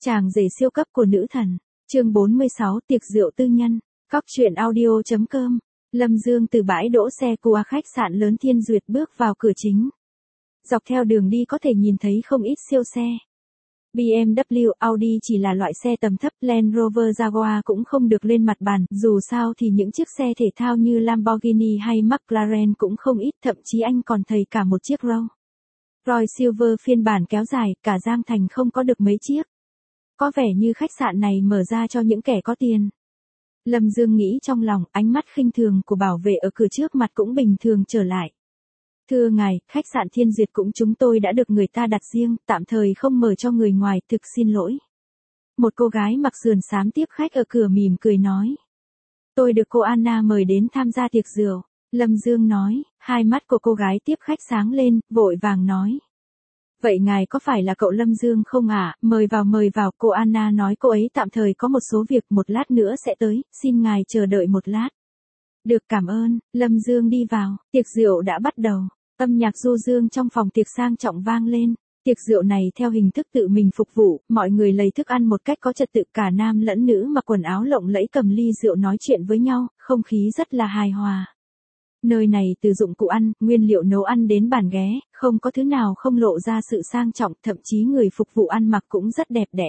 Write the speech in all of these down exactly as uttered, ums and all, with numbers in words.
Chàng rể siêu cấp của nữ thần. Chương bốn mươi sáu, tiệc rượu tư nhân. Cóc truyện audio chấm com. Lâm Dương từ bãi đỗ xe của khách sạn lớn Thiên Duyệt bước vào cửa chính. Dọc theo đường đi có thể nhìn thấy không ít siêu xe. bê em vê, Audi chỉ là loại xe tầm thấp, Land Rover Jaguar cũng không được lên mặt bàn, dù sao thì những chiếc xe thể thao như Lamborghini hay McLaren cũng không ít, thậm chí anh còn thấy cả một chiếc Rolls Royce Silver phiên bản kéo dài, cả Giang Thành không có được mấy chiếc. Có vẻ như khách sạn này mở ra cho những kẻ có tiền. Lâm Dương nghĩ trong lòng, ánh mắt khinh thường của bảo vệ ở cửa trước mặt cũng bình thường trở lại. Thưa ngài, khách sạn Thiên Duyệt cũng chúng tôi đã được người ta đặt riêng, tạm thời không mở cho người ngoài, thực xin lỗi. Một cô gái mặc sườn xám tiếp khách ở cửa mỉm cười nói. Tôi được cô Anna mời đến tham gia tiệc rượu. Lâm Dương nói, hai mắt của cô gái tiếp khách sáng lên, vội vàng nói. Vậy ngài có phải là cậu Lâm Dương không ạ? À? Mời vào mời vào, cô Anna nói cô ấy tạm thời có một số việc, một lát nữa sẽ tới, xin ngài chờ đợi một lát. Được, cảm ơn. Lâm Dương đi vào, tiệc rượu đã bắt đầu, âm nhạc du dương trong phòng tiệc sang trọng vang lên. Tiệc rượu này theo hình thức tự mình phục vụ, mọi người lấy thức ăn một cách có trật tự, cả nam lẫn nữ mặc quần áo lộng lẫy cầm ly rượu nói chuyện với nhau, không khí rất là hài hòa. Nơi này từ dụng cụ ăn, nguyên liệu nấu ăn đến bàn ghé, không có thứ nào không lộ ra sự sang trọng, thậm chí người phục vụ ăn mặc cũng rất đẹp đẽ.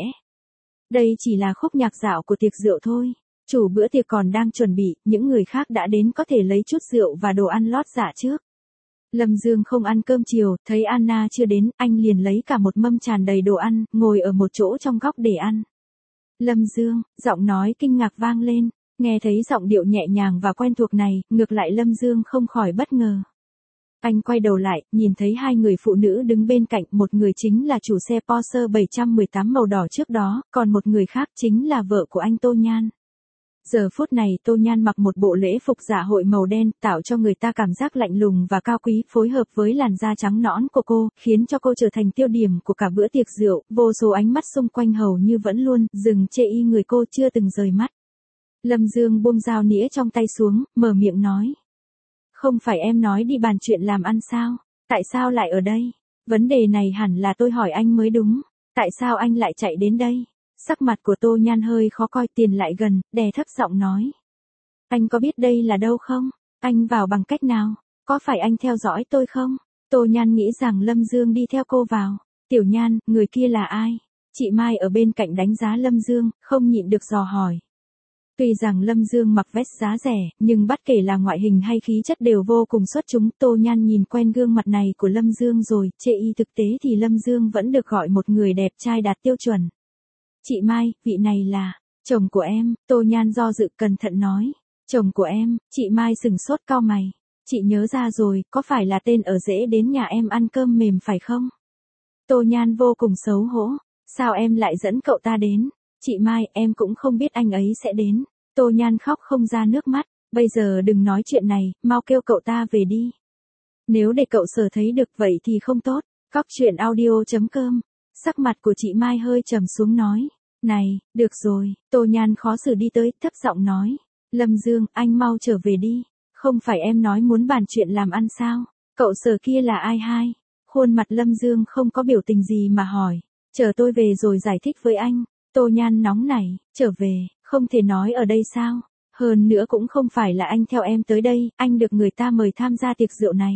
Đây chỉ là khúc nhạc dạo của tiệc rượu thôi. Chủ bữa tiệc còn đang chuẩn bị, những người khác đã đến có thể lấy chút rượu và đồ ăn lót dạ trước. Lâm Dương không ăn cơm chiều, thấy Anna chưa đến, anh liền lấy cả một mâm tràn đầy đồ ăn, ngồi ở một chỗ trong góc để ăn. Lâm Dương, giọng nói kinh ngạc vang lên. Nghe thấy giọng điệu nhẹ nhàng và quen thuộc này, ngược lại Lâm Dương không khỏi bất ngờ. Anh quay đầu lại, nhìn thấy hai người phụ nữ đứng bên cạnh, một người chính là chủ xe Porsche bảy một tám màu đỏ trước đó, còn một người khác chính là vợ của anh Tô Nhan. Giờ phút này Tô Nhan mặc một bộ lễ phục dạ hội màu đen, tạo cho người ta cảm giác lạnh lùng và cao quý, phối hợp với làn da trắng nõn của cô, khiến cho cô trở thành tiêu điểm của cả bữa tiệc rượu, vô số ánh mắt xung quanh hầu như vẫn luôn dừng chê y người cô chưa từng rời mắt. Lâm Dương buông dao nĩa trong tay xuống, mở miệng nói. Không phải em nói đi bàn chuyện làm ăn sao? Tại sao lại ở đây? Vấn đề này hẳn là tôi hỏi anh mới đúng. Tại sao anh lại chạy đến đây? Sắc mặt của Tô Nhan hơi khó coi, tiền lại gần, đè thấp giọng nói. Anh có biết đây là đâu không? Anh vào bằng cách nào? Có phải anh theo dõi tôi không? Tô Nhan nghĩ rằng Lâm Dương đi theo cô vào. Tiểu Nhan, người kia là ai? Chị Mai ở bên cạnh đánh giá Lâm Dương, không nhịn được dò hỏi. Tuy rằng Lâm Dương mặc vest giá rẻ, nhưng bất kể là ngoại hình hay khí chất đều vô cùng xuất chúng. Tô Nhan nhìn quen gương mặt này của Lâm Dương rồi, chê y thực tế thì Lâm Dương vẫn được gọi một người đẹp trai đạt tiêu chuẩn. Chị Mai, vị này là chồng của em. Tô Nhan do dự cẩn thận nói. Chồng của em. Chị Mai sừng sốt cau mày. Chị nhớ ra rồi, có phải là tên ở rễ đến nhà em ăn cơm mềm phải không? Tô Nhan vô cùng xấu hổ. Sao em lại dẫn cậu ta đến? Chị Mai, em cũng không biết anh ấy sẽ đến. Tô Nhan khóc không ra nước mắt. Bây giờ đừng nói chuyện này, mau kêu cậu ta về đi. Nếu để cậu Sở thấy được vậy thì không tốt. Cóc truyện audio chấm com. Sắc mặt của chị Mai hơi trầm xuống nói. Này, được rồi. Tô Nhan khó xử đi tới, thấp giọng nói. Lâm Dương, anh mau trở về đi. Không phải em nói muốn bàn chuyện làm ăn sao? Cậu Sở kia là ai hai? Khuôn mặt Lâm Dương không có biểu tình gì mà hỏi. Chờ tôi về rồi giải thích với anh. Tô Nhan nóng nảy, trở về, không thể nói ở đây sao? Hơn nữa cũng không phải là anh theo em tới đây, anh được người ta mời tham gia tiệc rượu này.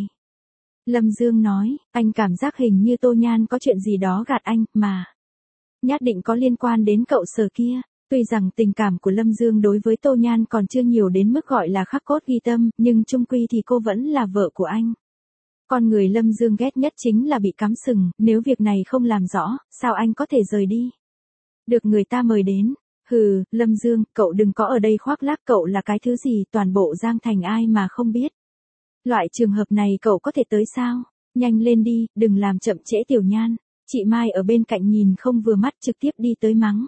Lâm Dương nói, anh cảm giác hình như Tô Nhan có chuyện gì đó gạt anh, mà. Nhất định có liên quan đến cậu Sở kia. Tuy rằng tình cảm của Lâm Dương đối với Tô Nhan còn chưa nhiều đến mức gọi là khắc cốt ghi tâm, nhưng chung quy thì cô vẫn là vợ của anh. Con người Lâm Dương ghét nhất chính là bị cắm sừng, nếu việc này không làm rõ, sao anh có thể rời đi? Được người ta mời đến. Hừ, Lâm Dương, cậu đừng có ở đây khoác lác, cậu là cái thứ gì, toàn bộ Giang Thành ai mà không biết. Loại trường hợp này cậu có thể tới sao? Nhanh lên đi, đừng làm chậm trễ Tiểu Nhan. Chị Mai ở bên cạnh nhìn không vừa mắt trực tiếp đi tới mắng.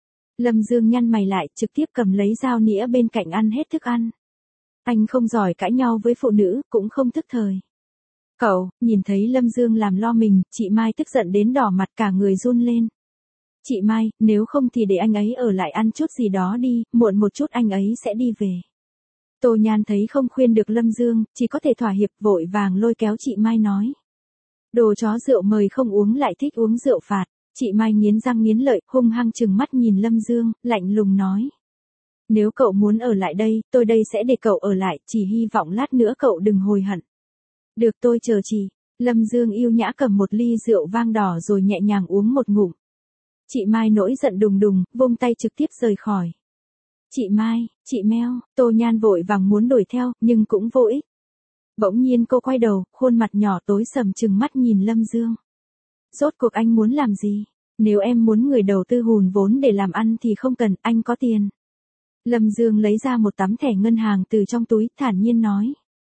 Lâm Dương nhăn mày lại, trực tiếp cầm lấy dao nĩa bên cạnh ăn hết thức ăn. Anh không giỏi cãi nhau với phụ nữ, cũng không thức thời. Cậu, nhìn thấy Lâm Dương làm lo mình, chị Mai tức giận đến đỏ mặt cả người run lên. Chị Mai, nếu không thì để anh ấy ở lại ăn chút gì đó đi, muộn một chút anh ấy sẽ đi về. Tô Nhan thấy không khuyên được Lâm Dương, chỉ có thể thỏa hiệp, vội vàng lôi kéo chị Mai nói. Đồ chó rượu mời không uống lại thích uống rượu phạt. Chị Mai nghiến răng nghiến lợi, hung hăng trừng mắt nhìn Lâm Dương, lạnh lùng nói. Nếu cậu muốn ở lại đây, tôi đây sẽ để cậu ở lại, chỉ hy vọng lát nữa cậu đừng hối hận. Được tôi chờ chị. Lâm Dương yêu nhã cầm một ly rượu vang đỏ rồi nhẹ nhàng uống một ngụm. Chị Mai nổi giận đùng đùng, vung tay trực tiếp rời khỏi. Chị Mai, chị Meo, Tô Nhan vội vàng muốn đuổi theo, nhưng cũng vô ích. Bỗng nhiên cô quay đầu, khuôn mặt nhỏ tối sầm trừng mắt nhìn Lâm Dương. Rốt cuộc anh muốn làm gì? Nếu em muốn người đầu tư hùn vốn để làm ăn thì không cần, anh có tiền. Lâm Dương lấy ra một tấm thẻ ngân hàng từ trong túi, thản nhiên nói.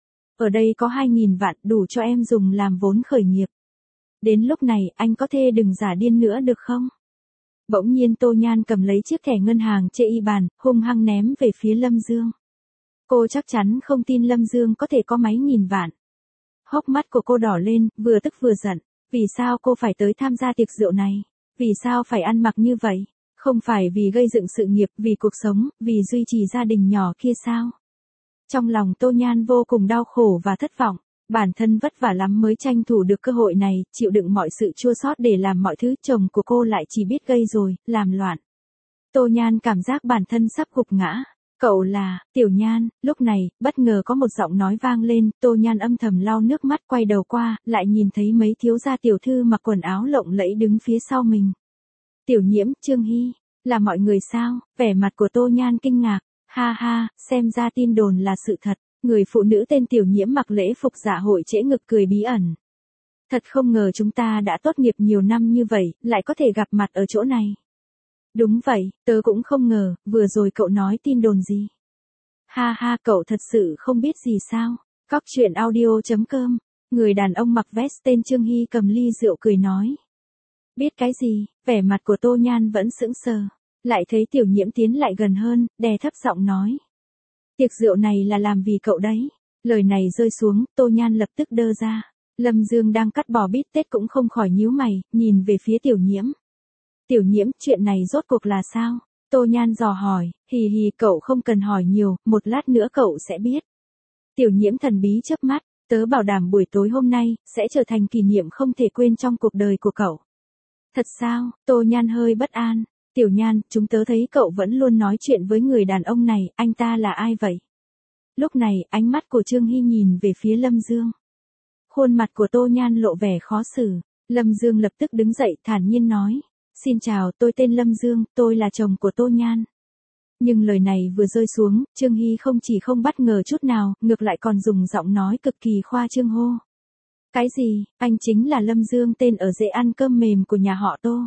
Ở đây có hai nghìn vạn, đủ cho em dùng làm vốn khởi nghiệp. Đến lúc này, anh có thể đừng giả điên nữa được không? Bỗng nhiên Tô Nhan cầm lấy chiếc thẻ ngân hàng trên y bàn, hung hăng ném về phía Lâm Dương. Cô chắc chắn không tin Lâm Dương có thể có mấy nghìn vạn. Hốc mắt của cô đỏ lên, vừa tức vừa giận. Vì sao cô phải tới tham gia tiệc rượu này? Vì sao phải ăn mặc như vậy? Không phải vì gây dựng sự nghiệp, vì cuộc sống, vì duy trì gia đình nhỏ kia sao? Trong lòng Tô Nhan vô cùng đau khổ và thất vọng. Bản thân vất vả lắm mới tranh thủ được cơ hội này, chịu đựng mọi sự chua xót để làm mọi thứ, chồng của cô lại chỉ biết gây rồi, làm loạn. Tô Nhan cảm giác bản thân sắp gục ngã. Cậu là, Tiểu Nhan, lúc này, bất ngờ có một giọng nói vang lên, Tô Nhan âm thầm lau nước mắt quay đầu qua, lại nhìn thấy mấy thiếu gia tiểu thư mặc quần áo lộng lẫy đứng phía sau mình. Tiểu Nhiễm, Trương Hy, là mọi người sao? Vẻ mặt của Tô Nhan kinh ngạc, ha ha, xem ra tin đồn là sự thật. Người phụ nữ tên Tiểu Nhiễm mặc lễ phục dạ hội trễ ngực cười bí ẩn. Thật không ngờ chúng ta đã tốt nghiệp nhiều năm như vậy, lại có thể gặp mặt ở chỗ này. Đúng vậy, tớ cũng không ngờ, vừa rồi cậu nói tin đồn gì. Ha ha, cậu thật sự không biết gì sao. Cóc truyện audio chấm com, người đàn ông mặc vest tên Trương Hy cầm ly rượu cười nói. Biết cái gì, vẻ mặt của Tô Nhan vẫn sững sờ, lại thấy Tiểu Nhiễm tiến lại gần hơn, đè thấp giọng nói. Tiệc rượu này là làm vì cậu đấy. Lời này rơi xuống, Tô Nhan lập tức đơ ra. Lâm Dương đang cắt bò bít tết cũng không khỏi nhíu mày, nhìn về phía Tiểu Nhiễm. Tiểu Nhiễm, chuyện này rốt cuộc là sao? Tô Nhan dò hỏi, hì hì, cậu không cần hỏi nhiều, một lát nữa cậu sẽ biết. Tiểu Nhiễm thần bí chớp mắt, tớ bảo đảm buổi tối hôm nay, sẽ trở thành kỷ niệm không thể quên trong cuộc đời của cậu. Thật sao? Tô Nhan hơi bất an. Tiểu Nhan, chúng tớ thấy cậu vẫn luôn nói chuyện với người đàn ông này, anh ta là ai vậy? Lúc này, ánh mắt của Trương Hy nhìn về phía Lâm Dương. Khuôn mặt của Tô Nhan lộ vẻ khó xử. Lâm Dương lập tức đứng dậy, thản nhiên nói. Xin chào, tôi tên Lâm Dương, tôi là chồng của Tô Nhan. Nhưng lời này vừa rơi xuống, Trương Hy không chỉ không bất ngờ chút nào, ngược lại còn dùng giọng nói cực kỳ khoa trương hô. Cái gì, anh chính là Lâm Dương tên ở dễ ăn cơm mềm của nhà họ Tô.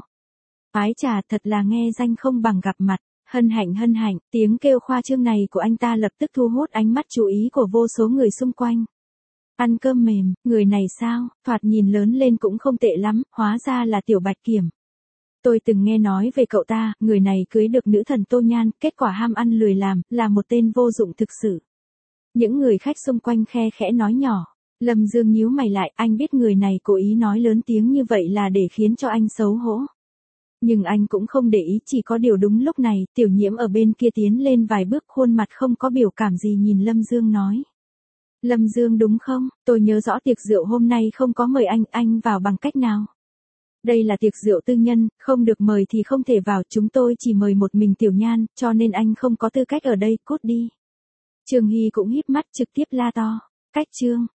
Ái chà, thật là nghe danh không bằng gặp mặt. Hân hạnh hân hạnh, tiếng kêu khoa trương này của anh ta lập tức thu hút ánh mắt chú ý của vô số người xung quanh. Ăn cơm mềm, người này sao, thoạt nhìn lớn lên cũng không tệ lắm, hóa ra là Tiểu Bạch Kiểm. Tôi từng nghe nói về cậu ta, người này cưới được nữ thần Tô Nhan, kết quả ham ăn lười làm, là một tên vô dụng thực sự. Những người khách xung quanh khe khẽ nói nhỏ. Lâm Dương nhíu mày lại, anh biết người này cố ý nói lớn tiếng như vậy là để khiến cho anh xấu hổ. Nhưng anh cũng không để ý, chỉ có điều đúng lúc này, Tiểu Nhiễm ở bên kia tiến lên vài bước, khuôn mặt không có biểu cảm gì nhìn Lâm Dương nói. Lâm Dương đúng không, tôi nhớ rõ tiệc rượu hôm nay không có mời anh, anh vào bằng cách nào? Đây là tiệc rượu tư nhân, không được mời thì không thể vào, chúng tôi chỉ mời một mình Tiểu Nhan, cho nên anh không có tư cách ở đây, cút đi. Trương Hy cũng híp mắt trực tiếp la to. Cách Trương,